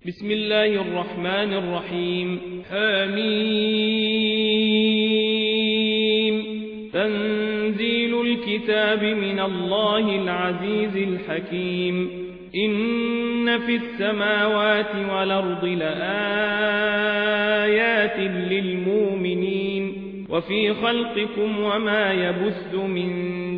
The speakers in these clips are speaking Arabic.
بسم الله الرحمن الرحيم. حميم. تنزيل الكتاب من الله العزيز الحكيم. إن في السماوات والأرض لآيات للمؤمنين وفي خلقكم وما يبث من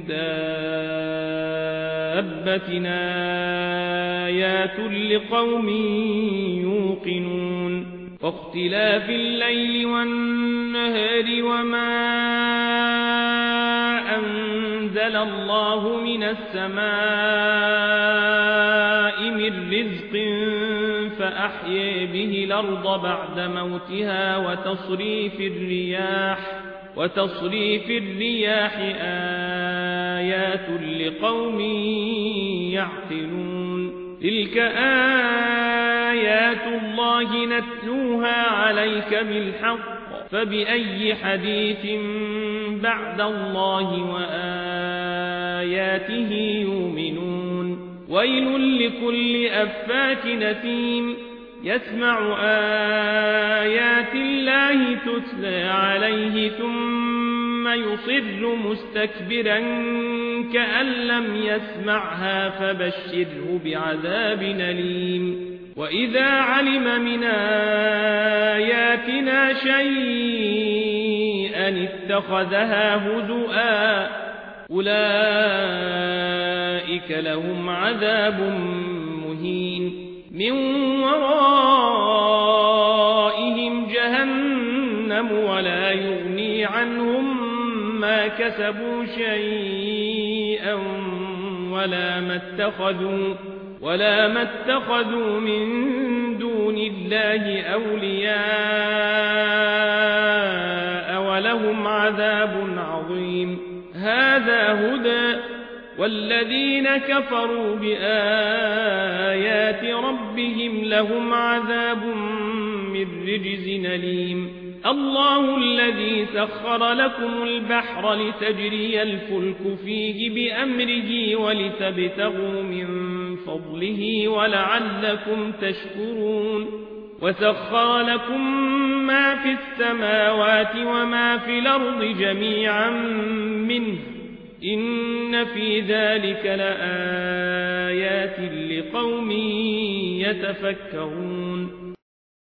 دابة آيات لقوم يوقنون. واختلاف الليل والنهار وما أنزل الله من السماء من رزق فأحيي به الأرض بعد موتها وتصريف الرياح آيات لقوم يعقلون. تلك آيات الله نتلوها عليك بالحق فبأي حديث بعد الله وآياته يؤمنون. ويل لكل أفاك نثيم يسمع آيات الله تتلى عليه ثم يصر مستكبرا كأن لم يسمعها فبشره بعذاب أليم. وإذا علم من آياتنا شيئا اتخذها هزؤا أولئك لهم عذاب مهين. من ورائهم جهنم ولا يغني عنهم ما كسبوا شيئا ولا ما اتخذوا من دون الله أولياء ولهم عذاب عظيم. هذا هدى والذين كفروا بآيات ربهم لهم عذاب من رجز أليم. الله الذي سخر لكم البحر لتجري الفلك فيه بأمره ولتبتغوا من فضله ولعلكم تشكرون. وسخر لكم ما في السماوات وما في الأرض جميعا منه إن في ذلك لآيات لقوم يتفكرون.